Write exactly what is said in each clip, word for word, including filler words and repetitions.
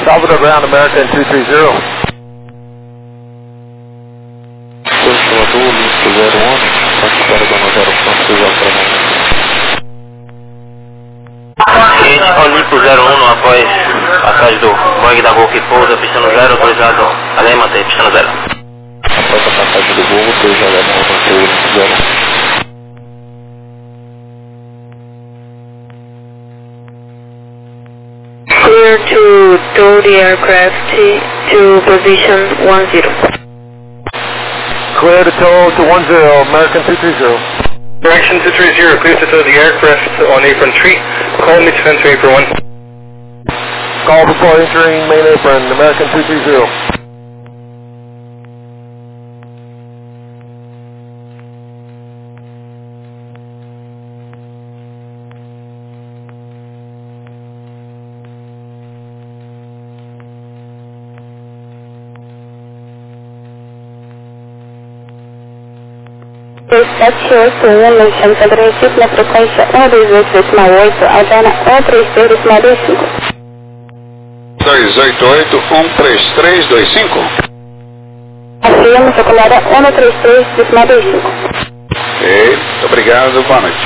Salvador Ground, American two three zero. Salvador, Olimpo zero um, participaram da zero ponto seis Gente, Olimpo zero um após atrás do Boeing da Gol que pousa, pista no zero, autorizado. Além, mantém, pista no zero. Após a passagem do Gol, autorizado a manter o Olimpo zero um. Clear to tow the aircraft to position one zero. Clear to tow to one zero, American two three zero. Direction two three zero, clear to tow the aircraft on apron three. Call me to enter apron one. Call before entering main apron, American two three zero. sete oito um, Alexandre, para princípio na frequência um dois oito decimal oito, alterna um três três decimal dois cinco. dois oito oito, um três três dois cinco. Afirma, secundária um três três decimal dois cinco. Ok, muito obrigado, boa noite.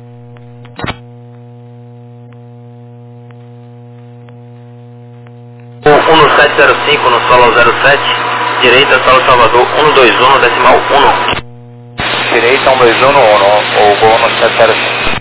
um sete zero cinco no solo zero sete, direita solo Salvador um dois um decimal um. Direita um dois um um, ou Gol no sete zero cinco.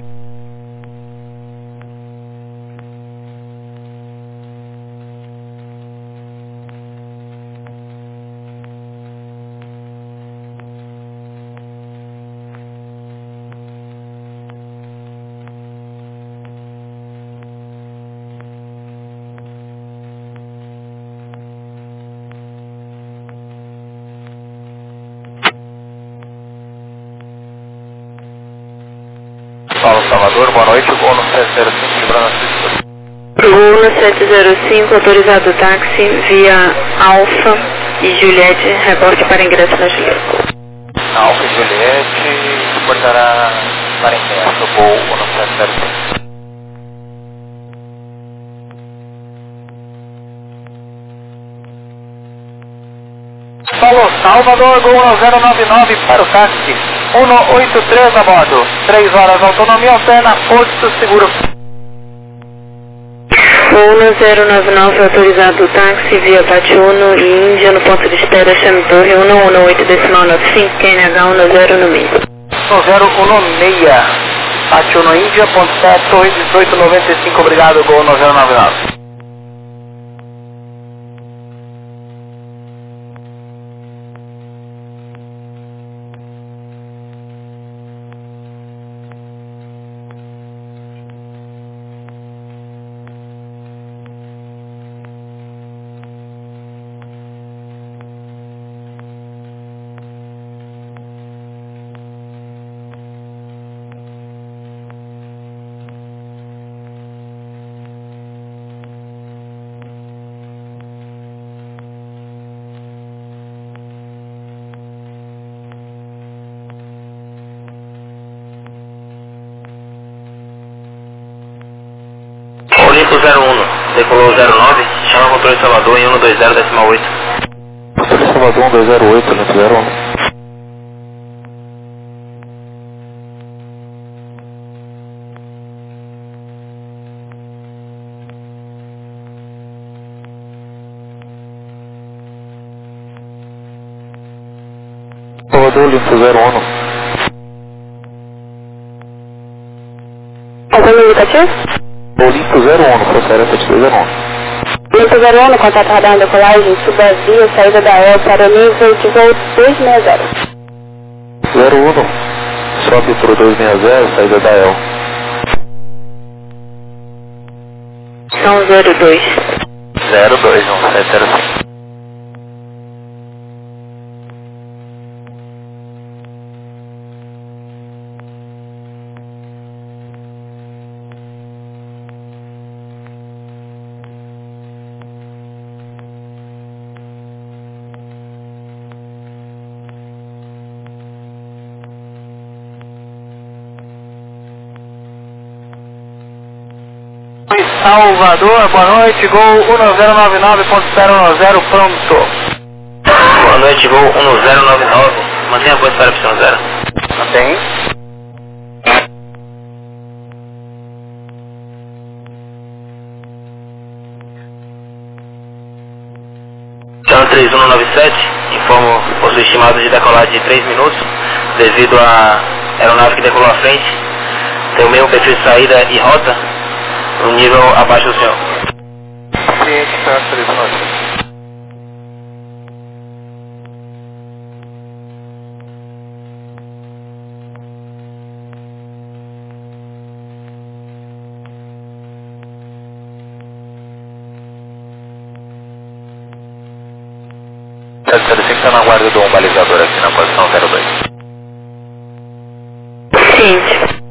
Paulo Salvador, boa noite, Gol no sete zero cinco, livrando a pista. Gol no sete zero cinco, autorizado táxi via Alfa e Juliette, reporte para ingresso na Juliette. Alfa e Juliette, reportará para ingresso, Gol no sete zero cinco. Paulo Salvador, Gol no zero nove nove para o táxi. um oito três a bordo. três horas autonomia alterna, Porto Seguro. Gol no zero nove nove, autorizado táxi via Patiuno e Índia no ponto de espera Chame Torre um um oito decimal nove cinco, Q N H um zero no meio. No zero um seis. Patiuno Índia, ponto sete, Torre dezoito noventa e cinco, obrigado, Gol no zero nove nove. Olimpo zero um, decolou zero nove, chama o controle Salvador em um dois zero decimal oito. Controle Salvador um dois zero oito, Olimpo zero um. Salvador, Olimpo zero um. Algum indicativo? Olimpo zero um, procede a sete zero um. Olimpo zero um, contato radar decolagem, suba a via, saída da E L para nível de voo dois seis zero. zero um, sobe para o dois seis zero, saída da E L. São zero dois. zero dois um sete zero cinco. Salvador, boa noite, Gol um zero nove nove ponto zero um zero, pronto. Boa noite, Gol um zero nove nove, mantenha a voz para Y zero. Mantém. Channel três um nove sete, informo possui estimado de decolagem de três minutos, devido à aeronave que decolou à frente, tem o mesmo perfil de saída e rota, no nível abaixo do senhor. Ciente, Channel três um nove sete. Você está na guarda do um balizador aqui na posição zero dois. Ciente.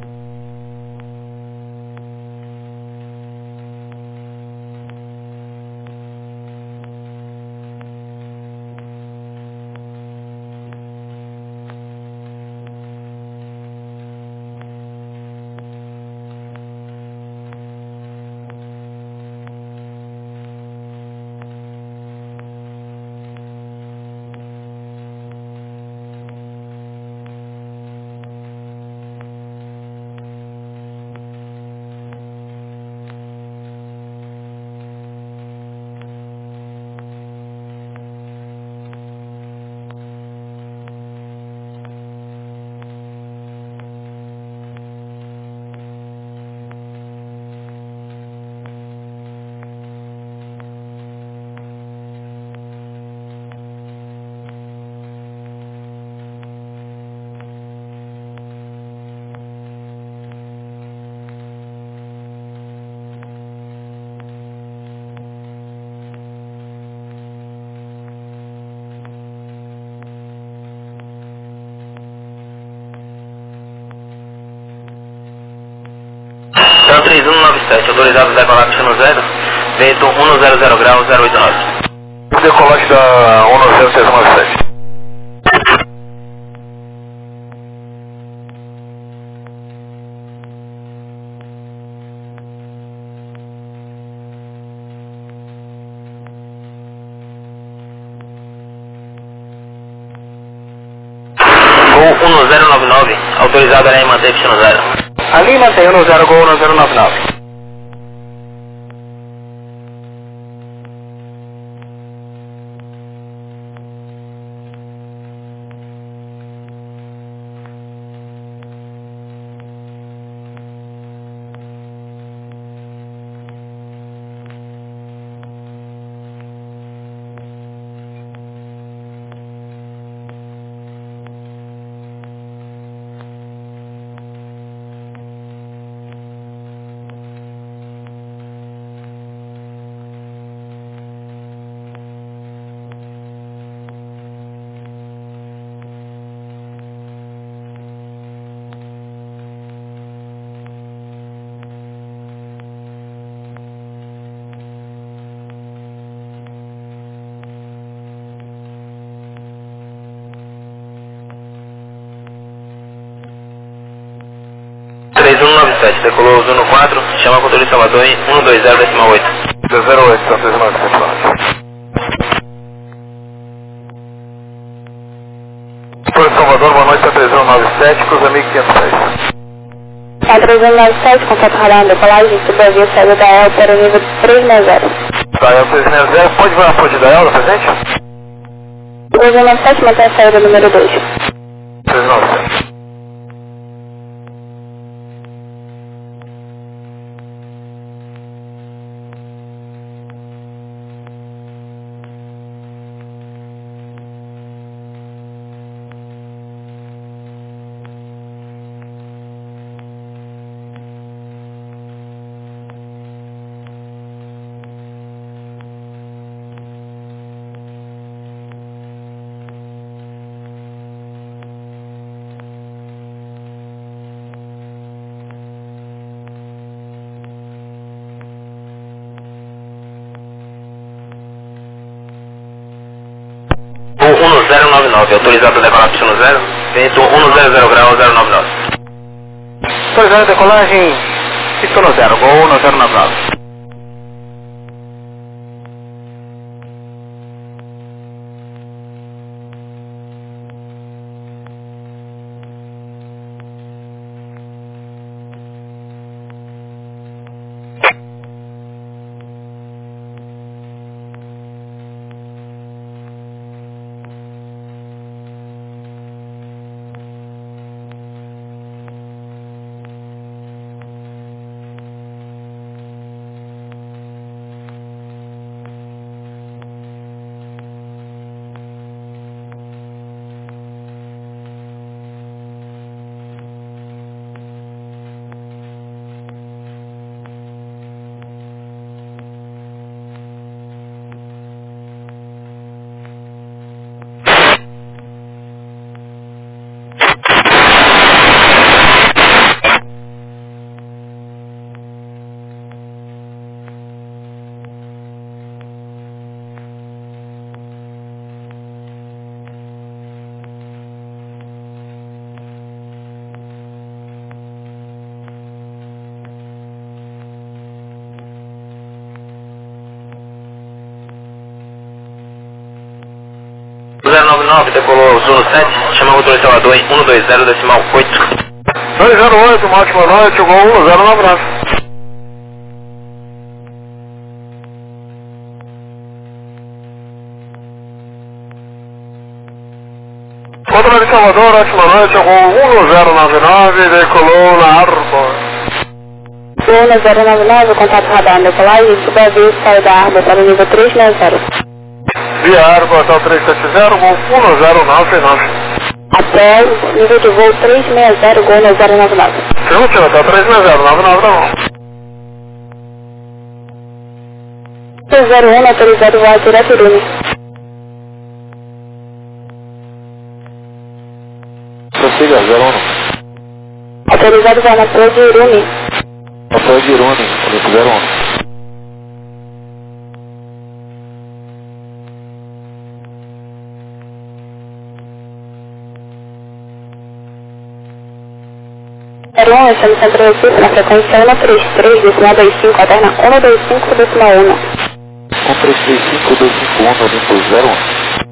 Channel três um nove sete, autorizado a decolar pistão zero, vento um zero zero grau zero oito nove. Decolagem da um zero três um nove sete. Gol um zero nove nove, autorizado a manter pistão zero. Ali mantém um zero, Gol um zero nove nove. três um nove sete, decolou o Zuno quatro, chama a controle de Salvador em um dois zero decimal oito. zero oito, Channel três um nove sete. Controle de Salvador, boa noite, três um nove sete, cruza mil quinhentos e seis. três um nove sete, contato radar, decolagem, subavia, saída da E L para o nível três seis zero. Tá, é o três seis zero, pode ver a ponte da E L, presente? três um nove sete, mantém a saída número dois. três nove sete. um zero nove nove, autorizado a decolar pistão zero, vento um zero zero grau zero nove nove. Autorizado a decolagem, pistão zero, Gol um zero nove nove. nove, decolou Zulu sete, chama o motorista Salvador em um dois zero decimal oito. dois zero oito, uma ótima noite, Gol um zero nove nove. Controle de Salvador, ótima noite, Gol um zero nove nove, decolou na Arbor. um zero nove nove, contato radar decolagem, Brasil, sai da Arbor para o nível três seis zero. Via Arbor, hotel três sete zero, Gol um zero nove nove. Até o nível de voo três seis zero, Gol um zero nove nove. Chute, hotel três seis zero, nove nove tá bom. três zero um, autorizado voar direto Irune. Prossiga, zero um. Autorizado voar na torre de Irune. Apoio de Irune, zero um. zero um, estamos centro Recife na frequência um três três, decimal dois cinco, alterna um dois cinco, decimal um. um três três cinco dois cinco um, Olimpo zero um.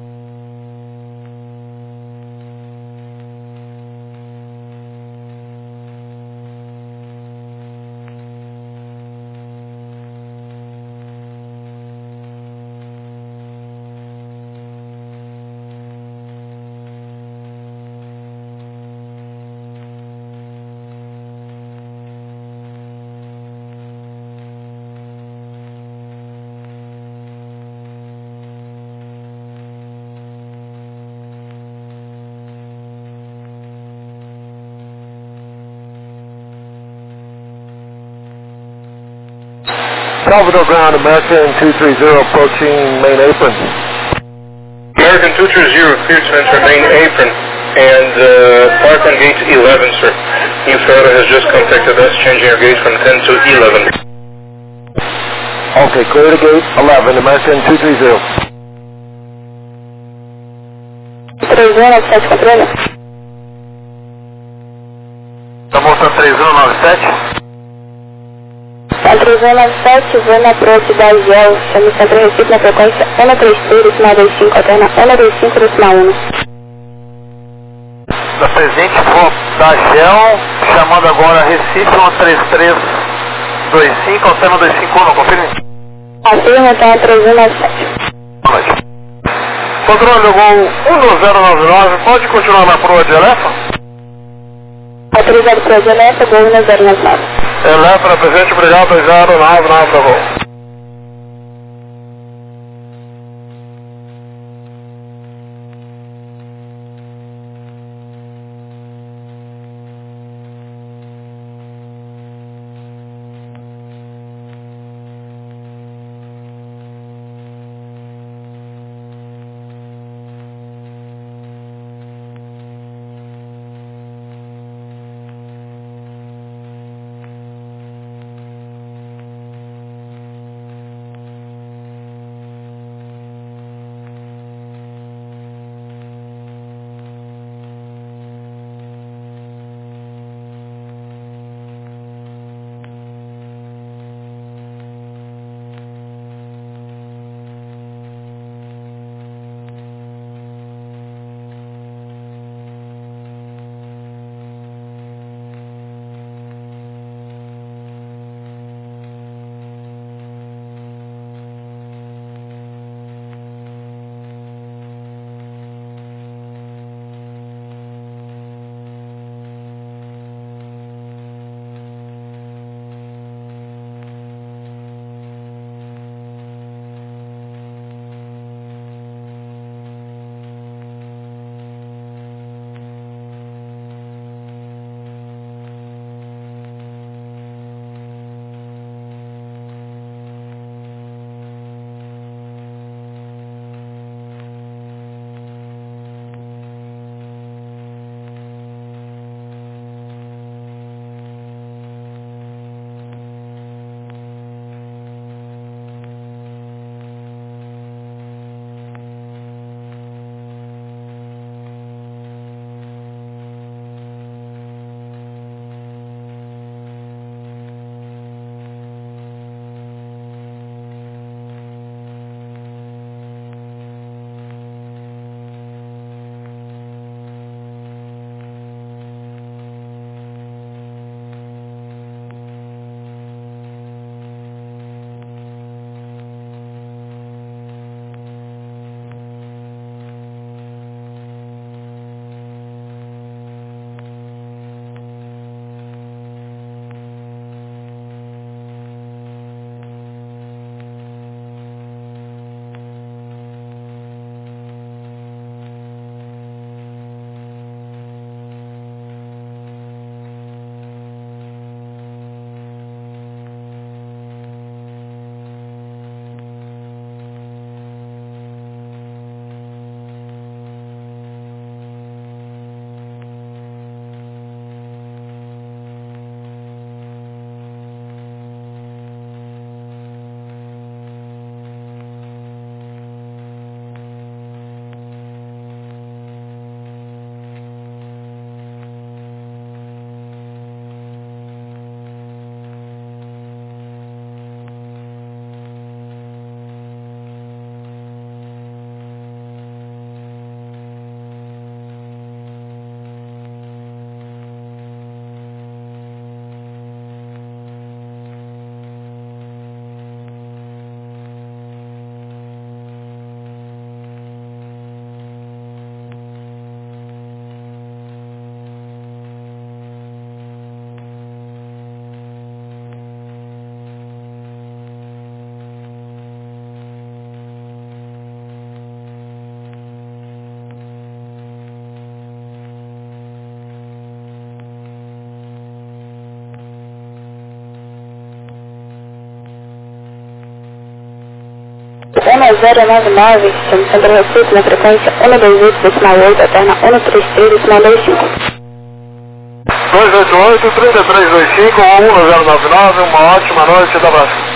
Salvador ground, American two three zero approaching main apron. American two three zero, cleared to enter main apron and uh, park on gate eleven, sir. New Florida has just contacted us, changing our gate from ten to eleven. Okay, clear to gate eleven, American two three zero. três um nove sete, controle. Tá mostrando três um nove sete? três um nove sete, voo na approach da Gel, chama centro Recife na frequência um três três, decimal dois cinco, alterna um dois cinco, decimal um. Da presente voo da Gel, chamando agora Recife um três três dois cinco, alterna dois cinco um, não confirme? Afirma, então, três um nove sete. Controle Gol um zero nove nove, pode continuar na proa de Elefa? Autorizado para o Elefa, Gol um zero nove nove. Elefa, presente, obrigado, dois zero nove nove, tá bom. um zero nove nove, centro receita na frequência um dois oito decimal oito, alterna um três três decimal dois cinco. dois oito oito, três três dois cinco, um zero nove nove, uma ótima noite, um abraço.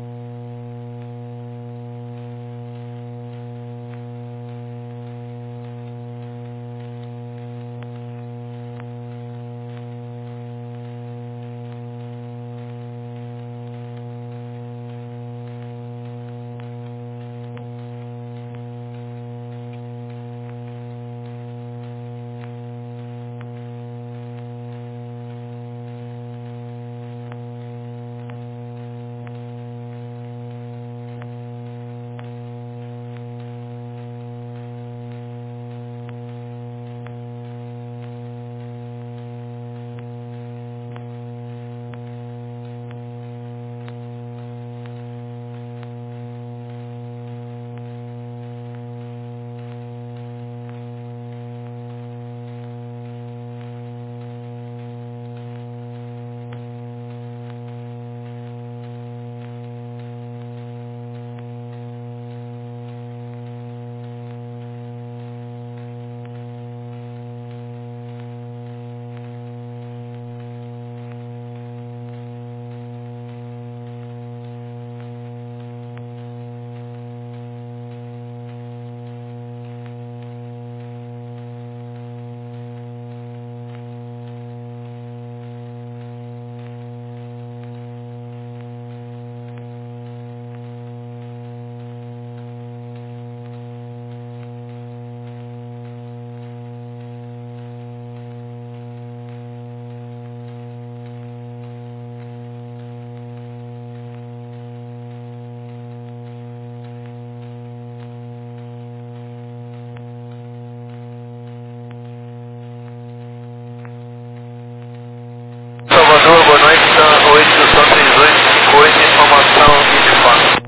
Boa noite, São oito, São três oito cinco oito, informação e de fato.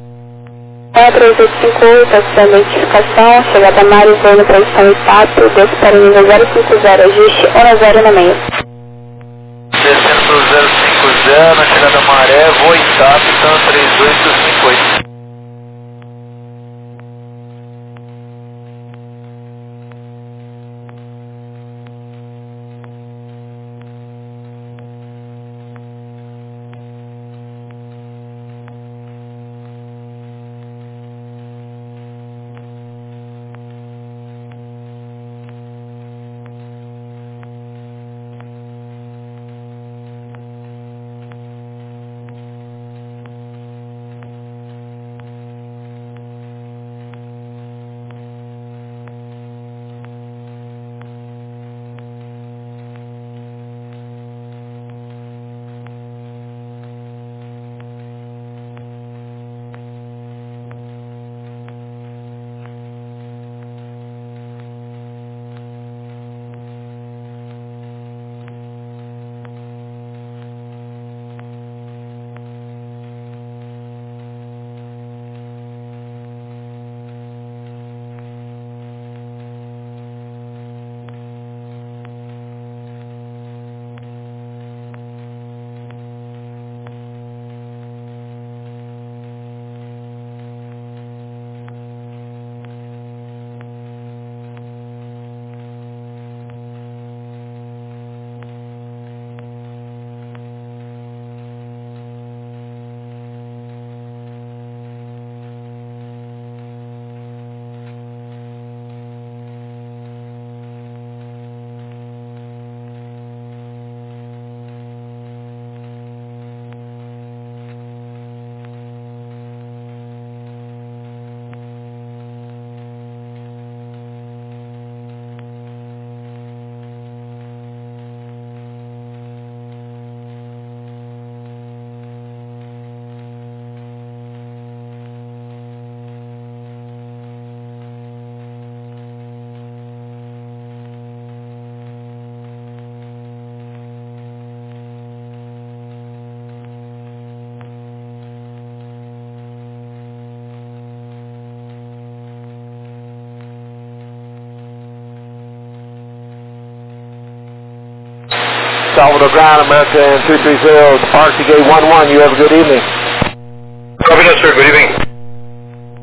É três oito cinco oito, essa identificação, chegada a Mário, voo no posição Itato, desce para o nível zero cinco zero, ajuste um zero no meio. Descendo para o zero cinco zero, na chegada Maré, voo Itato, São três oito cinco oito. Salvador Ground, American two three zero, departure gate one one, you have a good evening. Copy that, sir. Good evening.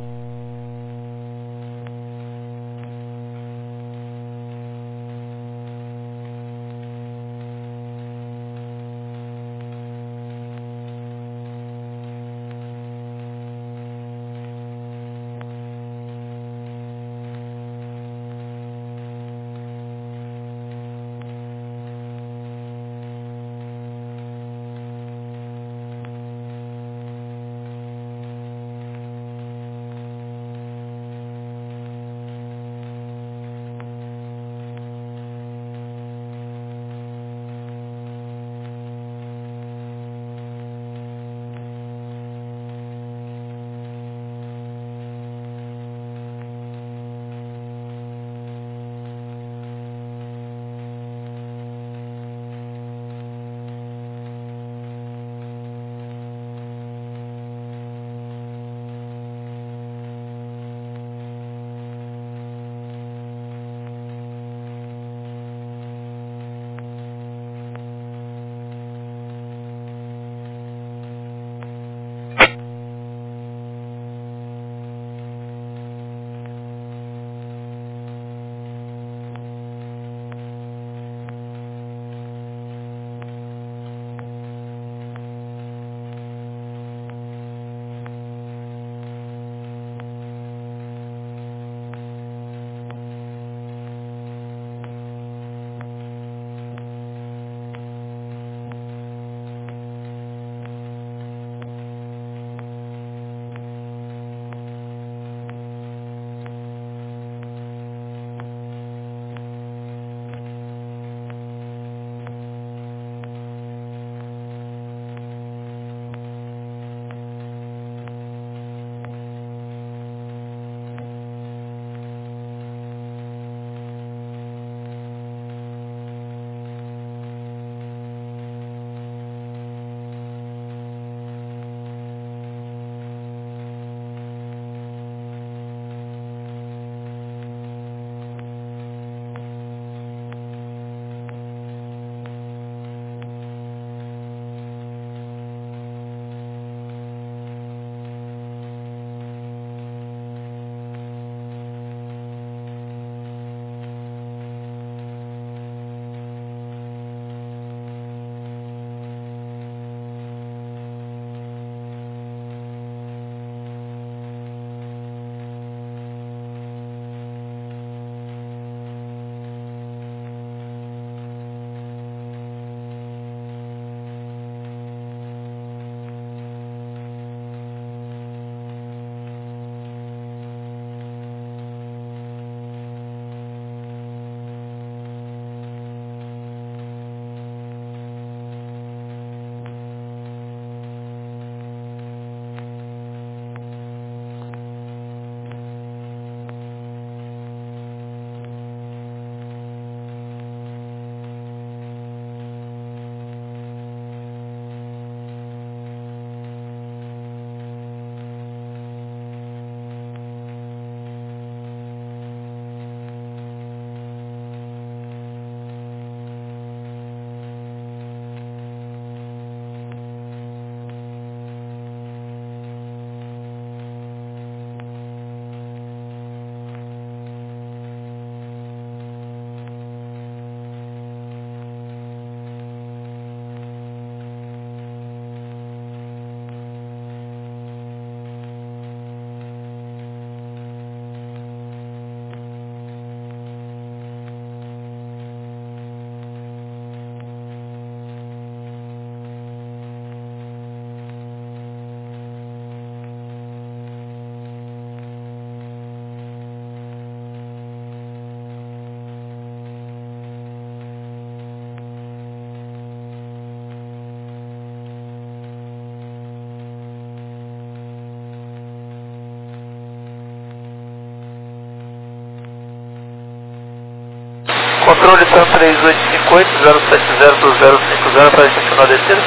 controle TAM três oito cinco oito, zero sete zero dois zero cinco zero para continuar a descida.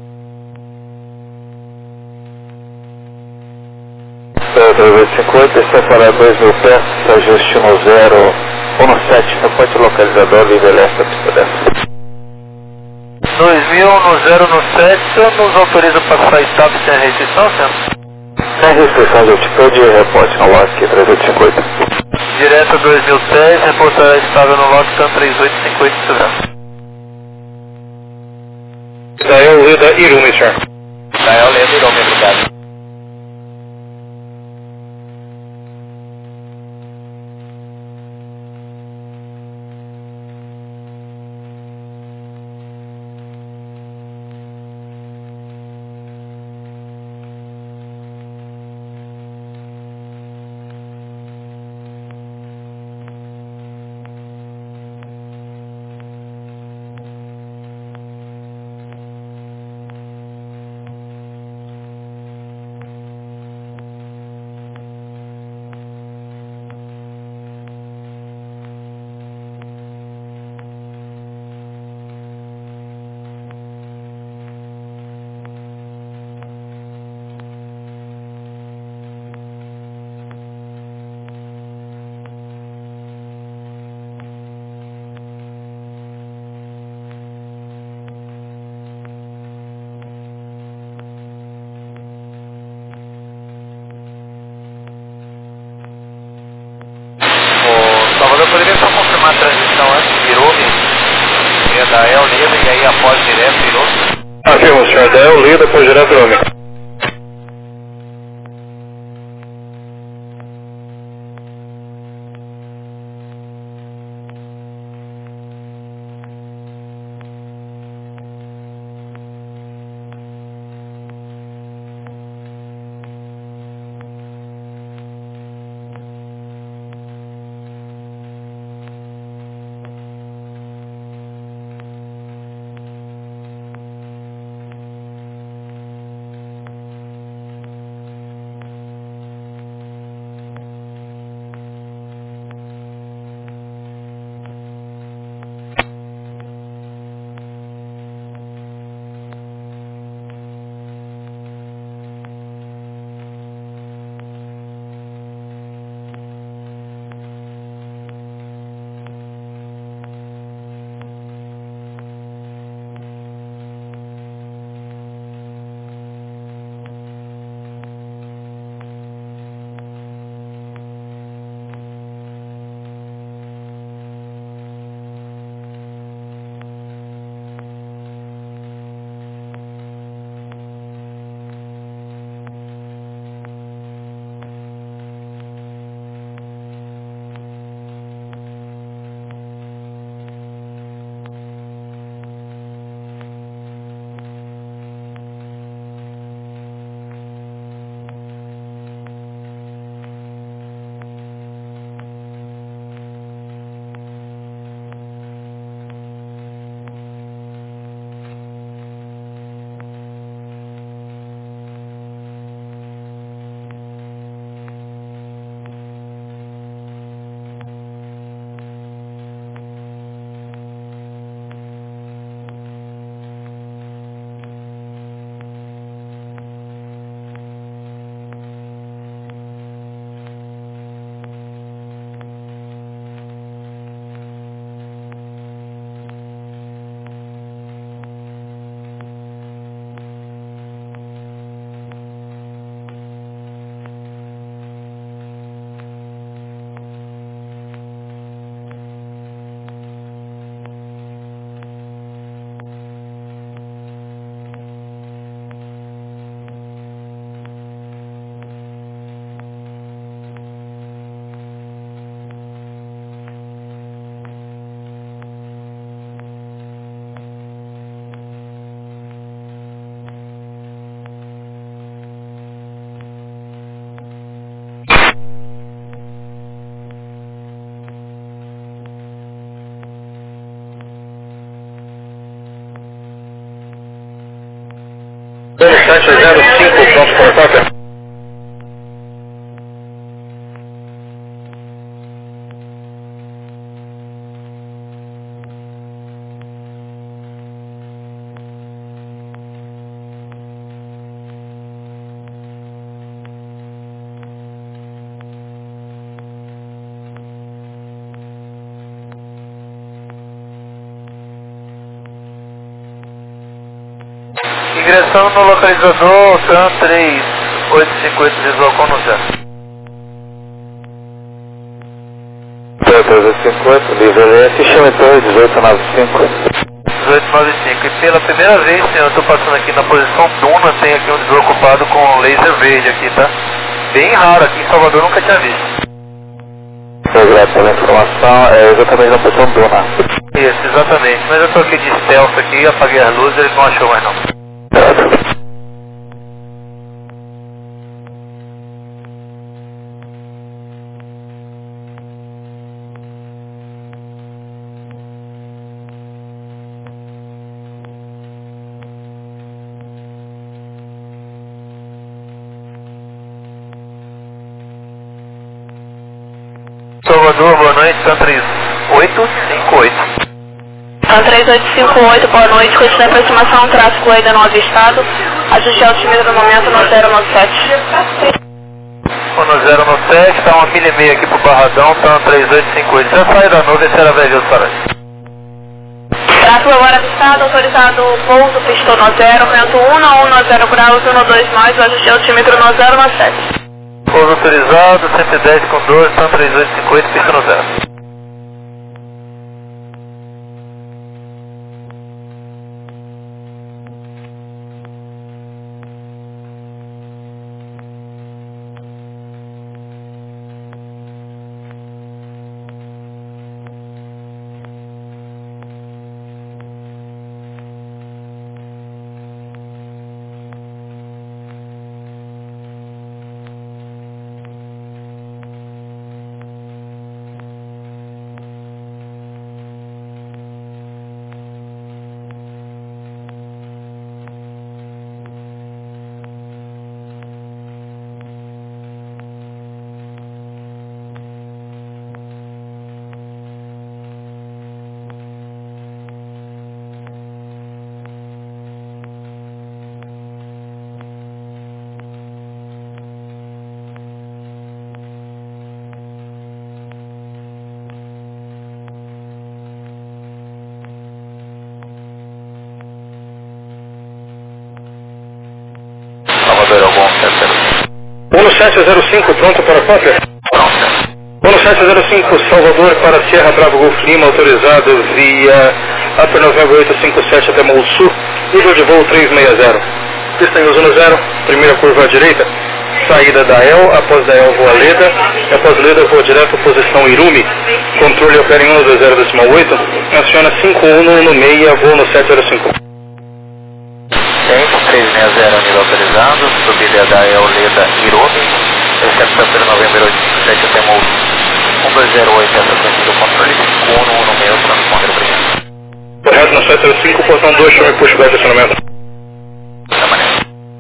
três oito cinco oito, desceu para dois mil pés, ajuste no zero um sete, repórte localizador, livre leste, a pista dessa. dois mil no zero um sete, o senhor nos autoriza para passar stop sem restrição, senhor? Sem restrição de altitude, reporte no lock três oito cinco oito. Direto dois mil dez, reportará estável no lock TAM três oito cinco oito, segurança. Dael Leda Irumi, senhor. Dael Leda Irumi, obrigado. Poderia só confirmar a transição antes de Irumi, seria da El Leda e aí após direto Irumi? Afirmo, senhor, da El Leda, depois direto Irumi. sete zero cinco, pronto para ataque. Passando no localizador, TAM três oito cinco oito visual com no zero. três oito cinco oito, livre L S, chame torre dezoito nove cinco. dezoito nove cinco. E pela primeira vez, senhor, eu estou passando aqui na posição Duna, tem aqui um desocupado com laser verde aqui, tá? Bem raro, aqui em Salvador nunca tinha visto. Obrigado pela informação, é exatamente na posição Duna. Isso, exatamente. Mas eu estou aqui de stealth aqui, apaguei as luzes, eles não achou mais não. Salvador, boa noite, TAM três oito cinco oito. TAM três oito cinco oito, boa noite, continua a aproximação, tráfego ainda não avistado, ajuste altímetro no momento no zero nove sete. No zero nove sete, tá uma milha e meia aqui pro Barradão, TAM três oito cinco oito. Já saiu da nuvem, será velho, Saraj. Tráfego agora avistado, autorizado pouso, pistão no zero, vento um na um na zero graus, um dois mais, ajuste altímetro no zero nove sete. Pouso autorizado, cento e dez com doze, TAM três oito cinco oito, pista no zero. um sete zero cinco, pronto para cópia? um sete zero cinco, Salvador para Sierra Bravo Golf Lima, autorizado via Upper November oito cinco sete até Mol Sul, nível de voo trezentos e sessenta. Pista em uso no zero, primeira curva à direita, saída da E L, após da E L voa Leda, e após Leda voa direto posição Irumi, controle opera em um dois zero decimal oito, aciona cinco um no meia, voo no sete zero cinco. trezentos e sessenta, nível autorizado, subida da E L Leda Irumi, recepção pelo November oito cinco sete até Mol um dois zero oito, essa frente do controle cinco um no meio, transponder, obrigado. Correto no sete zero cinco, portão dois, chame push back acionamento. Da maneira.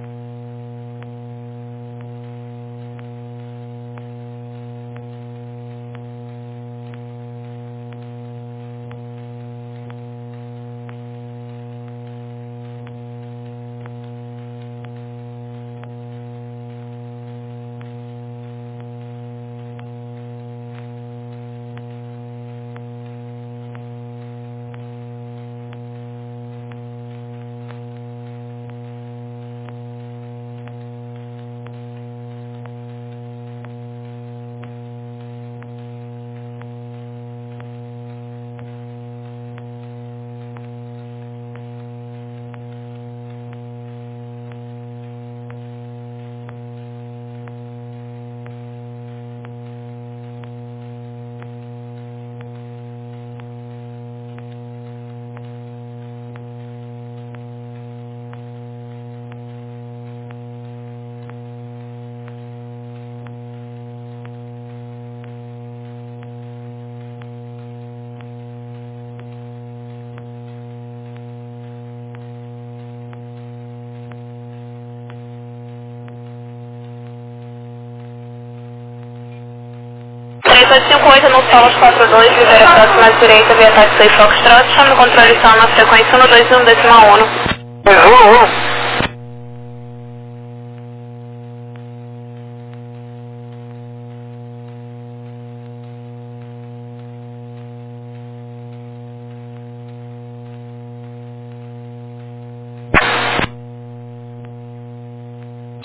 três oito cinco oito no Solos quatro dois, viveira próxima à direita, via táxi seis Foxtrot, chame o controle só na frequência um dois um decimal um.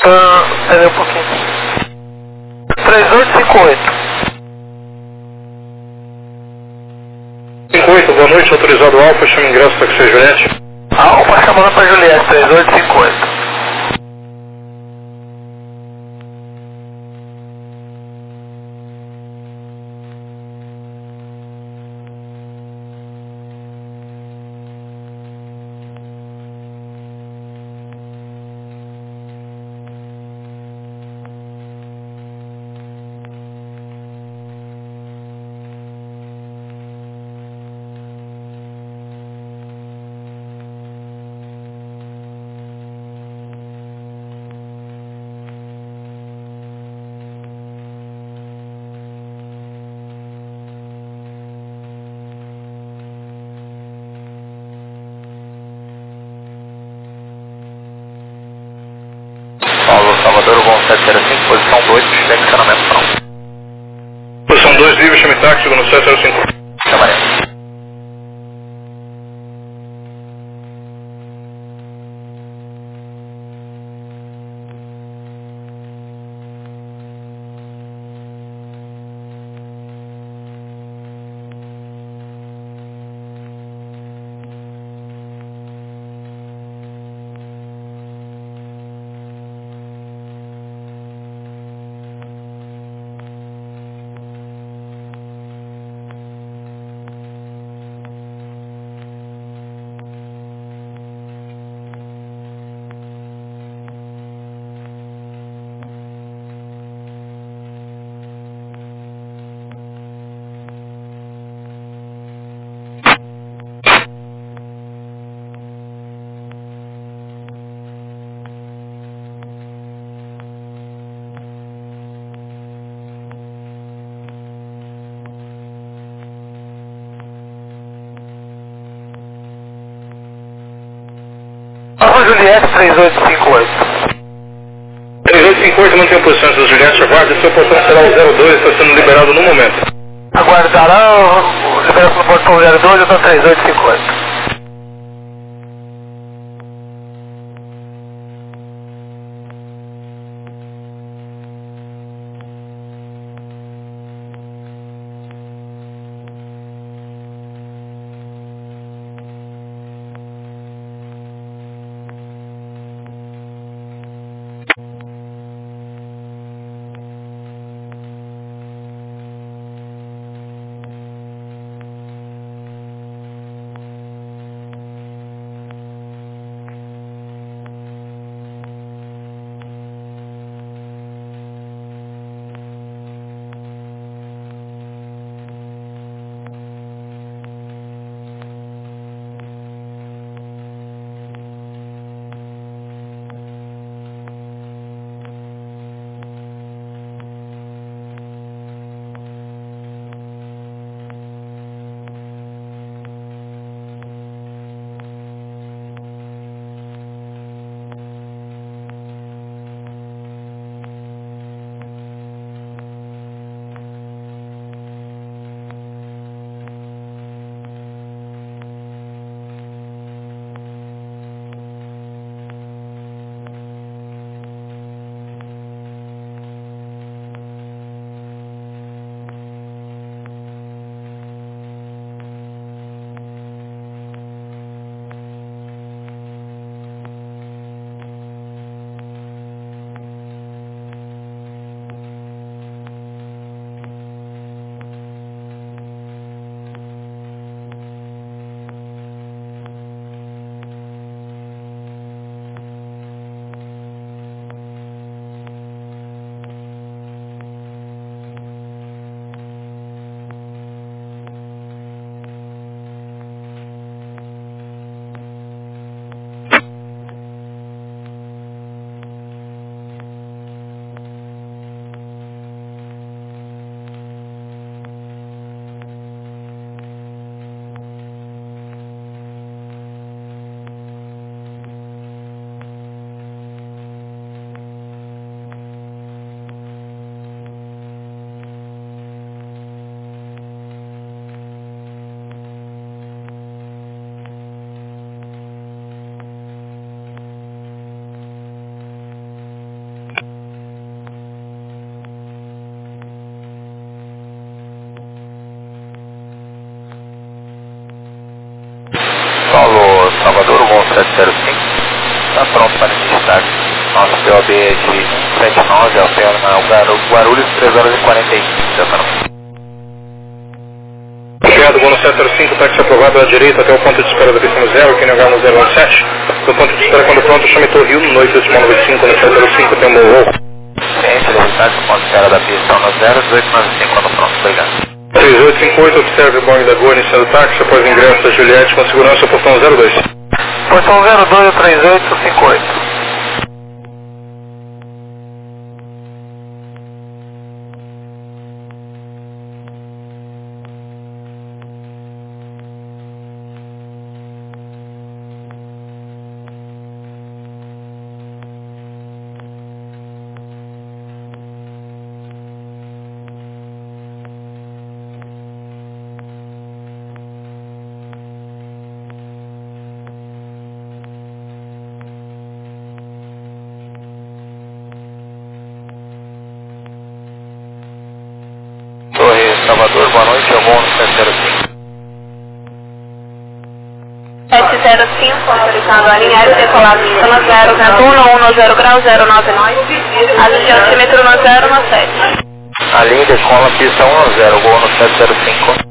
Uh, peraí um pouquinho. três oito cinco oito. cinco oito, boa noite, autorizado Alfa, chama ingresso para que seja Juliette. Alfa chamando para Juliette, três oito cinco oito. Paulo Salvador, Gol sete zero cinco, posição dois, direcionamento pronto. Posição dois, livre, chame táxi, no sete zero cinco. Chamaremos. Alfa Juliette, três oito cinco oito. três oito cinco oito, mantém a posição da Juliette, aguarde, seu portão será o zero dois, está sendo liberado no momento. Aguardará o liberação do portão zero dois, eu estou três oito cinco oito. de cento e setenta e nove, alterna Guarulhos, três horas e quarenta e cinco, exatamente. Obrigado, voo no sete zero cinco, táxi aprovado à direita até o ponto de espera da pista no zero, Q N H no zero um sete. No ponto de espera, quando pronto, chame Torre um, noite decimal noventa e cinco, no sete zero cinco, tem um voo. Ciência, velocidade, ponto de espera da pista no zero, dezoito noventa e cinco, quando pronto, obrigado. três oito cinco oito, observe Boeing da Gol, iniciando o táxi, após ingresso da Juliette, com segurança, portão zero dois. Portão zero dois, três oito cinco oito. Torre Salvador, boa noite, eu vou no sete zero cinco. sete zero cinco, autorizado a linha aérea, decolado em zero zero, Gatuno, um no zero grau, zero nove nove, ajuste altímetro no zero no sete. A linha decola pista um no zero, voo no sete zero cinco.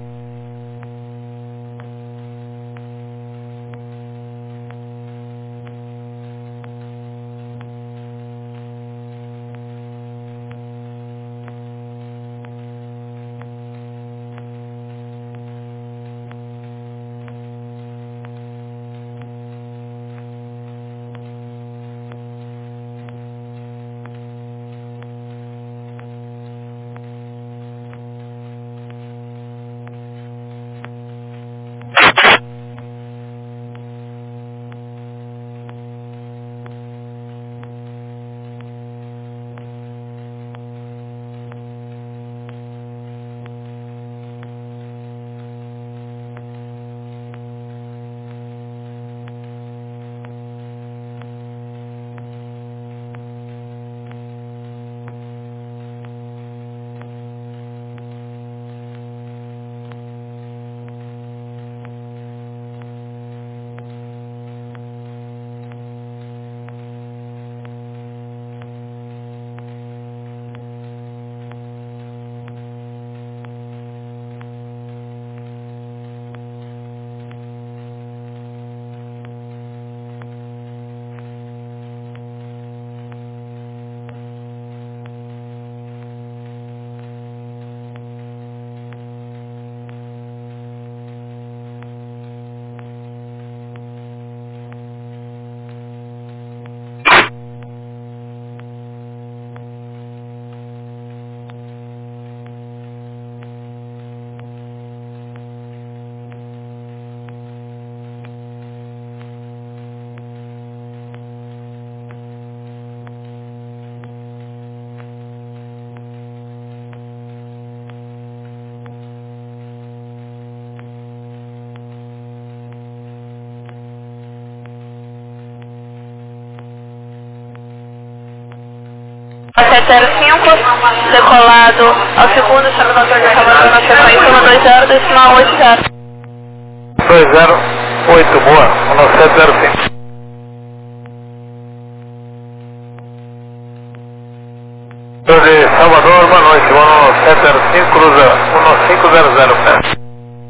sete zero cinco, decolado ao segundo, chame o doutor de Salvador na sequência no dois zero, decimal oito zero. dois zero oito, boa, no sete zero cinco. De Salvador, boa noite, vou no sete zero cinco, cruza um no cinco zero zero, pé.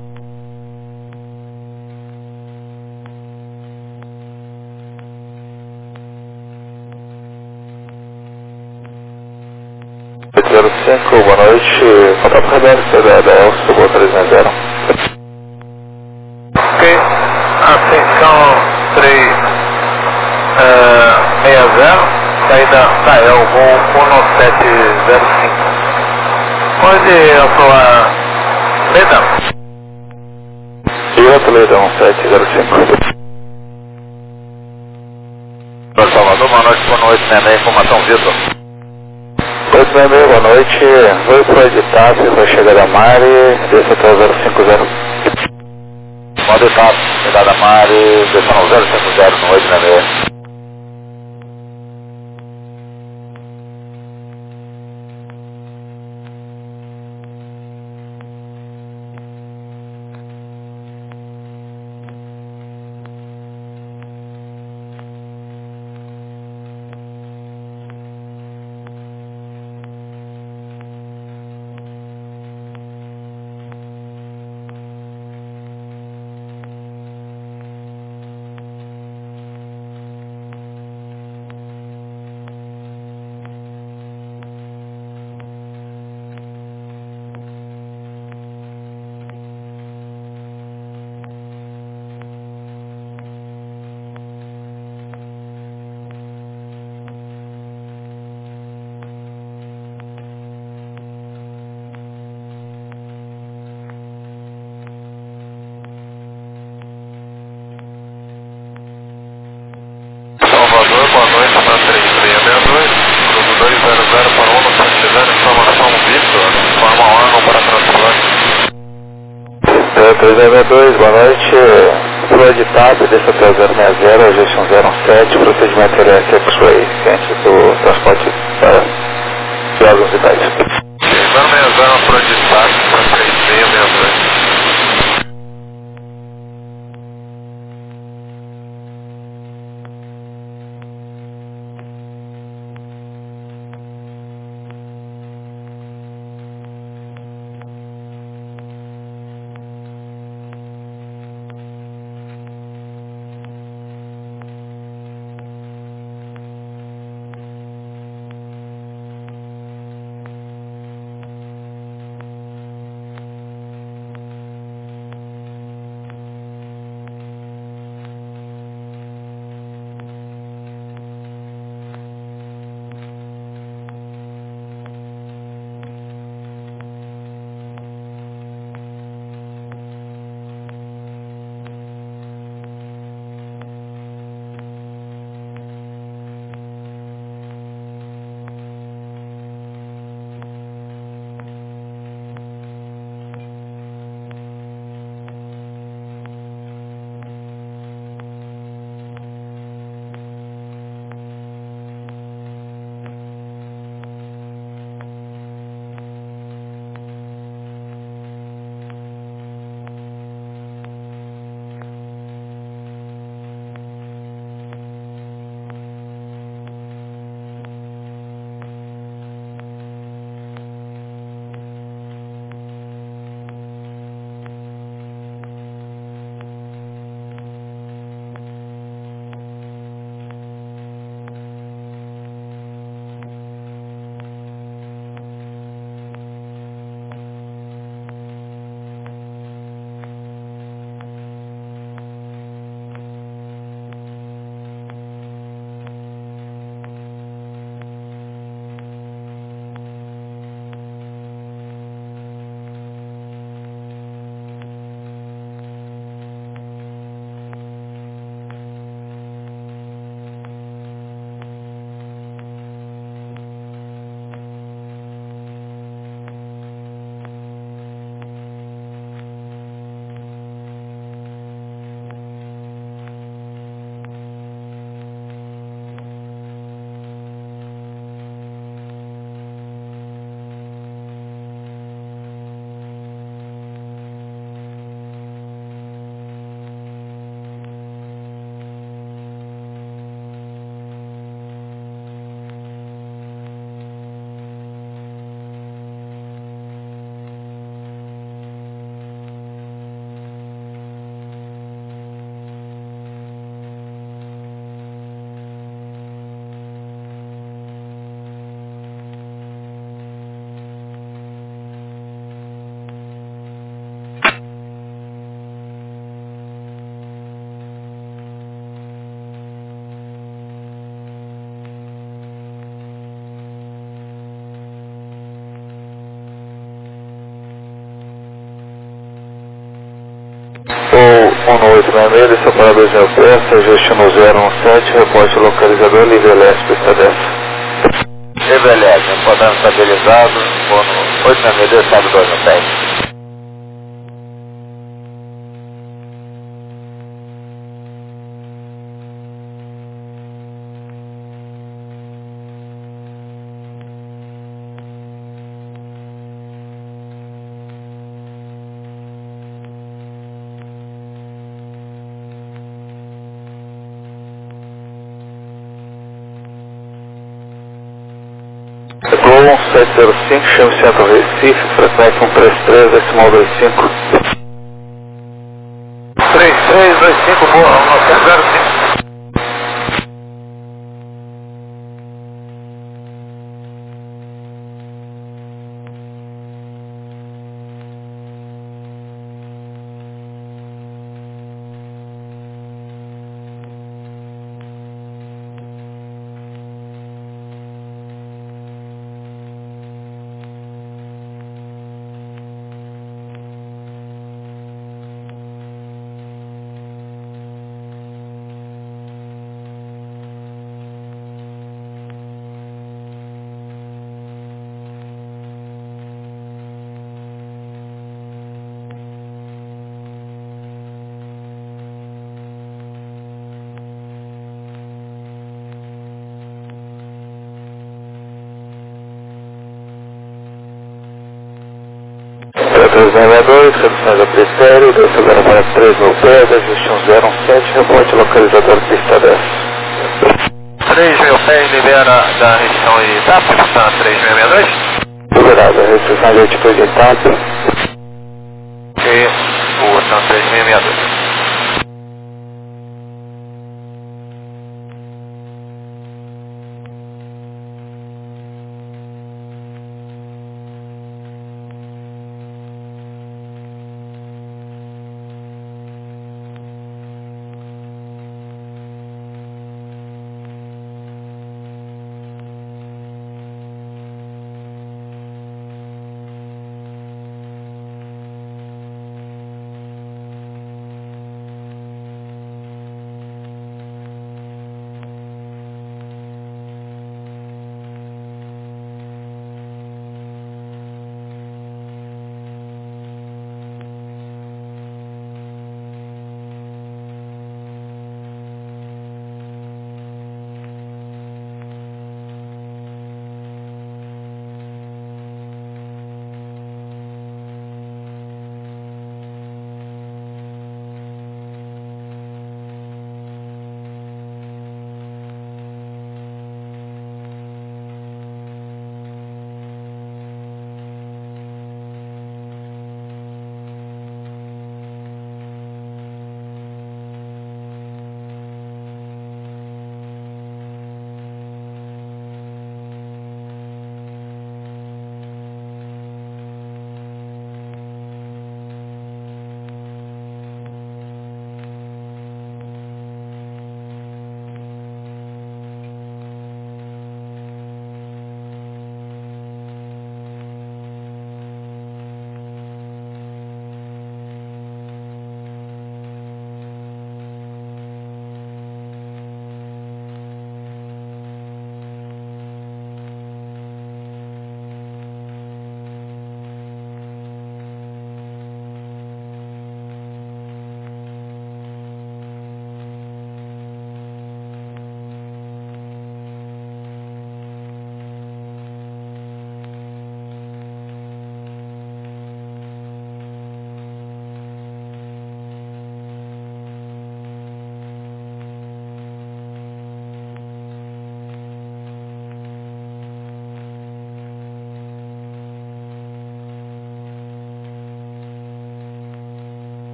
sete zero cinco, boa noite, contato radar, C D H L, subo trezentos. Ok, ascensão três seis zero, saída da E L, voo um no sete zero cinco. Pode atuar Leda? Direto Leda, um sete zero cinco. Para Salvador, boa noite, boa noite, Neném, informação Vitor. oito seis seis, boa noite, vou para editar, se vai chegar da Mari, desce até o zero cinco zero. Pode estar, chegada da Mari, desce no zero cinco zero, no oito seis seis. três seis dois, boa noite. Floyd TAP, desça até o zero seis zero, G um zero um sete, procedimento L S X-Ray, ciente do transporte para jogos e tais. zero seis zero, Floyd TAP, três seis seis dois. um oito seis seis, desça para dois mil peças, G zero um sete, reporte localizador, nível L S, pista dez. Nível L S, podendo estabilizado, oito seis seis, desça para dois mil pés. Gol sete zero cinco, chame Centro Recife, frequência um três três, decimal dois cinco. três três dois cinco, boa, um zero cinco. três seis seis dois, reduções a prestério, desce agora para três mil pés, ajuste um zero um sete, reporte localizador pista dez. três mil pés, libera da restrição de TAP, três seis seis dois. Liberada, restrição de altitude em TAP.